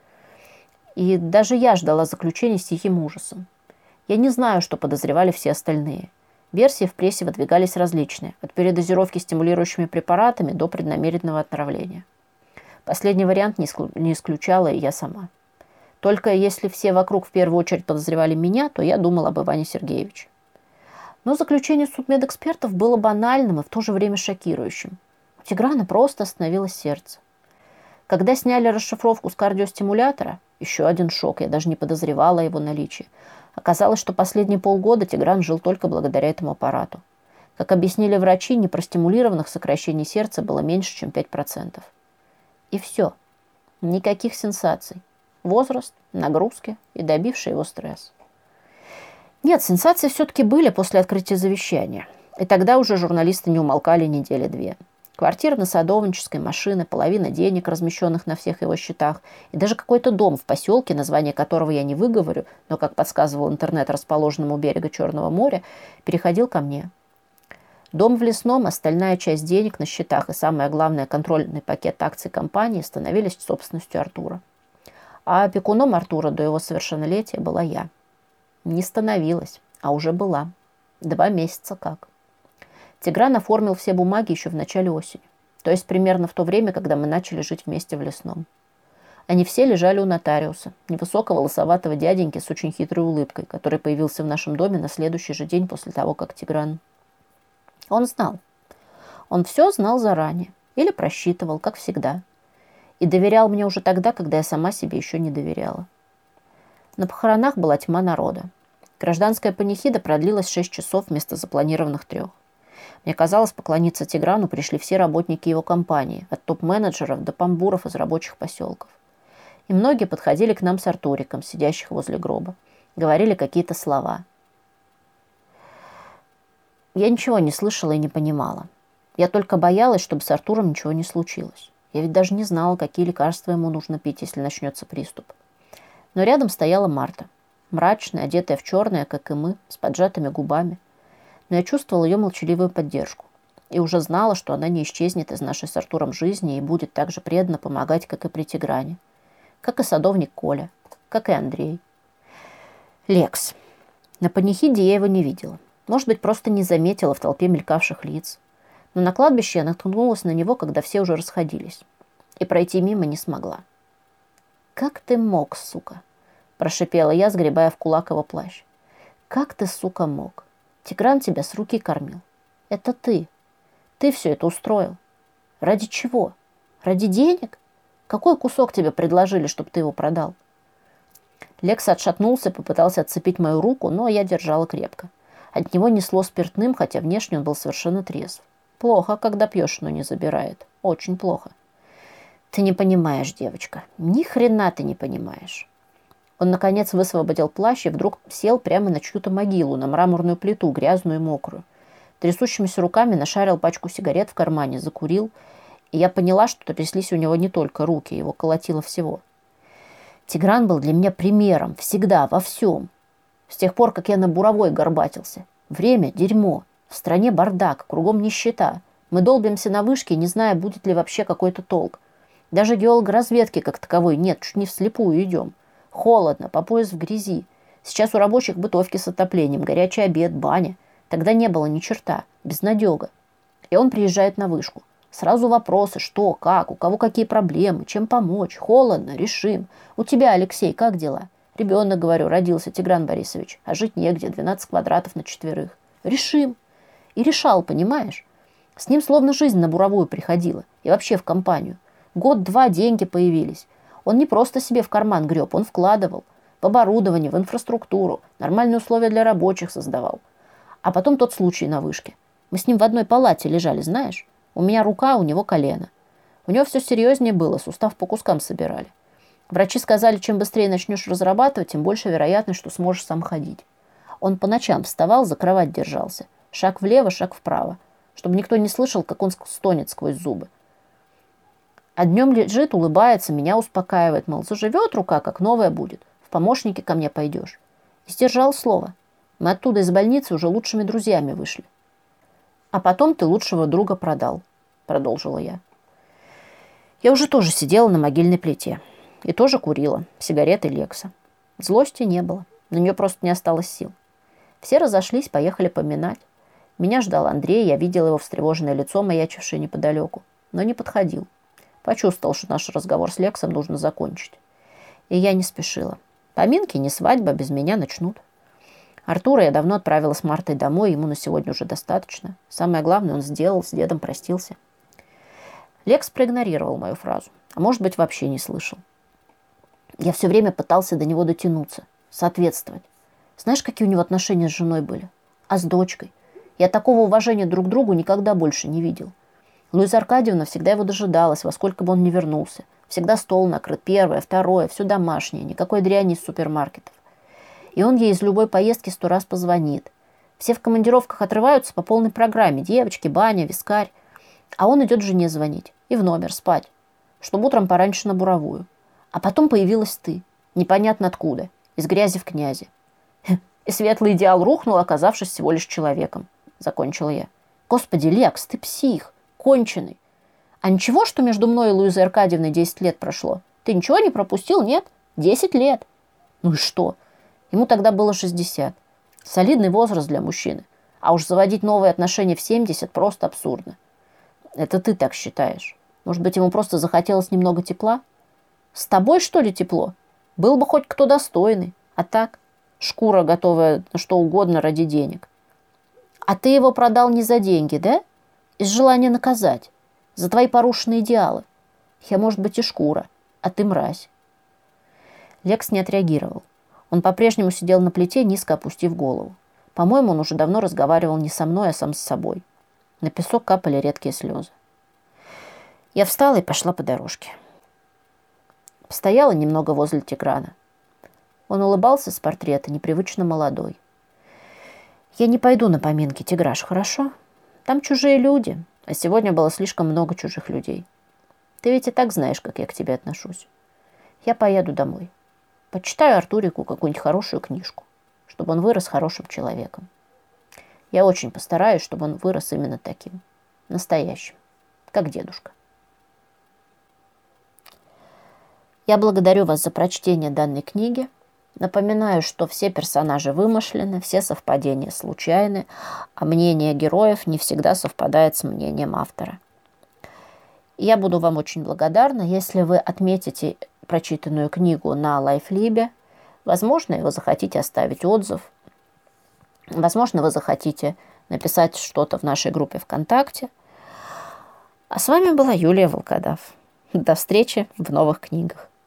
И даже я ждала заключения с тихим ужасом. Я не знаю, что подозревали все остальные. Версии в прессе выдвигались различные, от передозировки стимулирующими препаратами до преднамеренного отравления. Последний вариант не, исклю... не исключала и я сама. Только если все вокруг в первую очередь подозревали меня, то я думала об Иване Сергеевиче. Но заключение судмедэкспертов было банальным и в то же время шокирующим. У Тиграна просто остановилось сердце. Когда сняли расшифровку с кардиостимулятора, еще один шок, я даже не подозревала о его наличии. Оказалось, что последние полгода Тигран жил только благодаря этому аппарату. Как объяснили врачи, непростимулированных сокращений сердца было меньше, чем пять процентов. И все. Никаких сенсаций. Возраст, нагрузки и добивший его стресс. Нет, сенсации все-таки были после открытия завещания. И тогда уже журналисты не умолкали недели две. Квартира на Садовнической, машины, половина денег, размещенных на всех его счетах, и даже какой-то дом в поселке, название которого я не выговорю, но, как подсказывал интернет, расположенном у берега Черного моря, переходил ко мне. Дом в Лесном, остальная часть денег на счетах и, самое главное, контрольный пакет акций компании становились собственностью Артура. А опекуном Артура до его совершеннолетия была я. Не становилась, а уже была. Два месяца как. Тигран оформил все бумаги еще в начале осени. То есть примерно в то время, когда мы начали жить вместе в лесном. Они все лежали у нотариуса, невысокого лысоватого дяденьки с очень хитрой улыбкой, который появился в нашем доме на следующий же день после того, как Тигран... Он знал. Он все знал заранее. Или просчитывал, как всегда. И доверял мне уже тогда, когда я сама себе еще не доверяла. На похоронах была тьма народа. Гражданская панихида продлилась шесть часов вместо запланированных трех. Мне казалось, поклониться Тиграну пришли все работники его компании, от топ-менеджеров до памбуров из рабочих поселков. И многие подходили к нам с Артуриком, сидящих возле гроба. Говорили какие-то слова. Я ничего не слышала и не понимала. Я только боялась, чтобы с Артуром ничего не случилось. Я ведь даже не знала, какие лекарства ему нужно пить, если начнется приступ. Но рядом стояла Марта. Мрачная, одетая в черное, как и мы, с поджатыми губами. Но я чувствовала ее молчаливую поддержку. И уже знала, что она не исчезнет из нашей с Артуром жизни и будет так же преданно помогать, как и при Тигране. Как и садовник Коля. Как и Андрей. Лекс. На панихиде я его не видела. Может быть, просто не заметила в толпе мелькавших лиц. Но на кладбище я наткнулась на него, когда все уже расходились. И пройти мимо не смогла. «Как ты мог, сука?» – прошипела я, сгребая в кулак его плащ. «Как ты, сука, мог? Тигран тебя с руки кормил. Это ты. Ты все это устроил. Ради чего? Ради денег? Какой кусок тебе предложили, чтобы ты его продал?» Лекс отшатнулся, попытался отцепить мою руку, но я держала крепко. От него несло спиртным, хотя внешне он был совершенно трезв. Плохо, когда пьешь, но не забирает. Очень плохо. Ты не понимаешь, девочка. Ни хрена ты не понимаешь. Он, наконец, высвободил плащ и вдруг сел прямо на чью-то могилу, на мраморную плиту, грязную и мокрую. Трясущимися руками нашарил пачку сигарет в кармане, закурил, и я поняла, что тряслись у него не только руки, его колотило всего. Тигран был для меня примером, всегда, во всем. С тех пор, как я на буровой горбатился. Время – дерьмо. В стране бардак, кругом нищета. Мы долбимся на вышке, не зная, будет ли вообще какой-то толк. Даже геологоразведки как таковой нет, чуть не вслепую идем. Холодно, по пояс в грязи. Сейчас у рабочих бытовки с отоплением, горячий обед, баня. Тогда не было ни черта, безнадега. И он приезжает на вышку. Сразу вопросы, что, как, у кого какие проблемы, чем помочь. Холодно, решим. У тебя, Алексей, как дела? Ребенок, говорю, родился, Тигран Борисович, а жить негде, двенадцать квадратов на четверых. Решим. И решал, понимаешь? С ним словно жизнь на буровую приходила. И вообще в компанию. Год-два деньги появились. Он не просто себе в карман греб, он вкладывал. В оборудование, в инфраструктуру. Нормальные условия для рабочих создавал. А потом тот случай на вышке. Мы с ним в одной палате лежали, знаешь? У меня рука, у него колено. У него все серьезнее было, сустав по кускам собирали. Врачи сказали, чем быстрее начнешь разрабатывать, тем больше вероятность, что сможешь сам ходить. Он по ночам вставал, за кровать держался. Шаг влево, шаг вправо. Чтобы никто не слышал, как он стонет сквозь зубы. А днем лежит, улыбается, меня успокаивает. Мол, заживет рука, как новая будет. В помощники ко мне пойдешь. И сдержал слово. Мы оттуда из больницы уже лучшими друзьями вышли. А потом ты лучшего друга продал, продолжила я. Я уже тоже сидела на могильной плите. И тоже курила. Сигареты Лекса. Злости не было. На нее просто не осталось сил. Все разошлись, поехали поминать. Меня ждал Андрей, я видела его встревоженное лицо, маячившее неподалеку. Но не подходил. Почувствовал, что наш разговор с Лексом нужно закончить. И я не спешила. Поминки, не свадьба, без меня начнут. Артура я давно отправила с Мартой домой, ему на сегодня уже достаточно. Самое главное, он сделал, с дедом простился. Лекс проигнорировал мою фразу. А может быть, вообще не слышал. Я все время пытался до него дотянуться, соответствовать. Знаешь, какие у него отношения с женой были? А с дочкой? Я такого уважения друг к другу никогда больше не видел. Луиза Аркадьевна всегда его дожидалась, во сколько бы он ни вернулся. Всегда стол накрыт, первое, второе, все домашнее, никакой дряни из супермаркетов. И он ей из любой поездки сто раз позвонит. Все в командировках отрываются по полной программе. Девочки, баня, вискарь. А он идет жене звонить. И в номер спать. Чтобы утром пораньше на буровую. А потом появилась ты. Непонятно откуда. Из грязи в князи. И светлый идеал рухнул, оказавшись всего лишь человеком. Закончила я. Господи, Лекс, ты псих. Конченый. А ничего, что между мной и Луизой Аркадьевной десять лет прошло? Ты ничего не пропустил, нет? Десять лет. Ну и что? Ему тогда было шестьдесят. Солидный возраст для мужчины. А уж заводить новые отношения в семьдесят просто абсурдно. Это ты так считаешь. Может быть, ему просто захотелось немного тепла? С тобой, что ли, тепло? Был бы хоть кто достойный. А так, шкура, готовая на что угодно ради денег. А ты его продал не за деньги, да? Из желания наказать. За твои порушенные идеалы. Я, может быть, и шкура, а ты мразь. Лекс не отреагировал. Он по-прежнему сидел на плите, низко опустив голову. По-моему, он уже давно разговаривал не со мной, а сам с собой. На песок капали редкие слезы. Я встала и пошла по дорожке. Постояла немного возле Тиграна. Он улыбался с портрета, непривычно молодой. «Я не пойду на поминки, Тиграш, хорошо? Там чужие люди, а сегодня было слишком много чужих людей. Ты ведь и так знаешь, как я к тебе отношусь. Я поеду домой. Почитаю Артурику какую-нибудь хорошую книжку, чтобы он вырос хорошим человеком. Я очень постараюсь, чтобы он вырос именно таким, настоящим, как дедушка. Я благодарю вас за прочтение данной книги. Напоминаю, что все персонажи вымышлены, все совпадения случайны, а мнение героев не всегда совпадает с мнением автора. Я буду вам очень благодарна, если вы отметите прочитанную книгу на Лайфлибе. Возможно, вы захотите оставить отзыв. Возможно, вы захотите написать что-то в нашей группе ВКонтакте. А с вами была Юлия Волкодав. До встречи в новых книгах.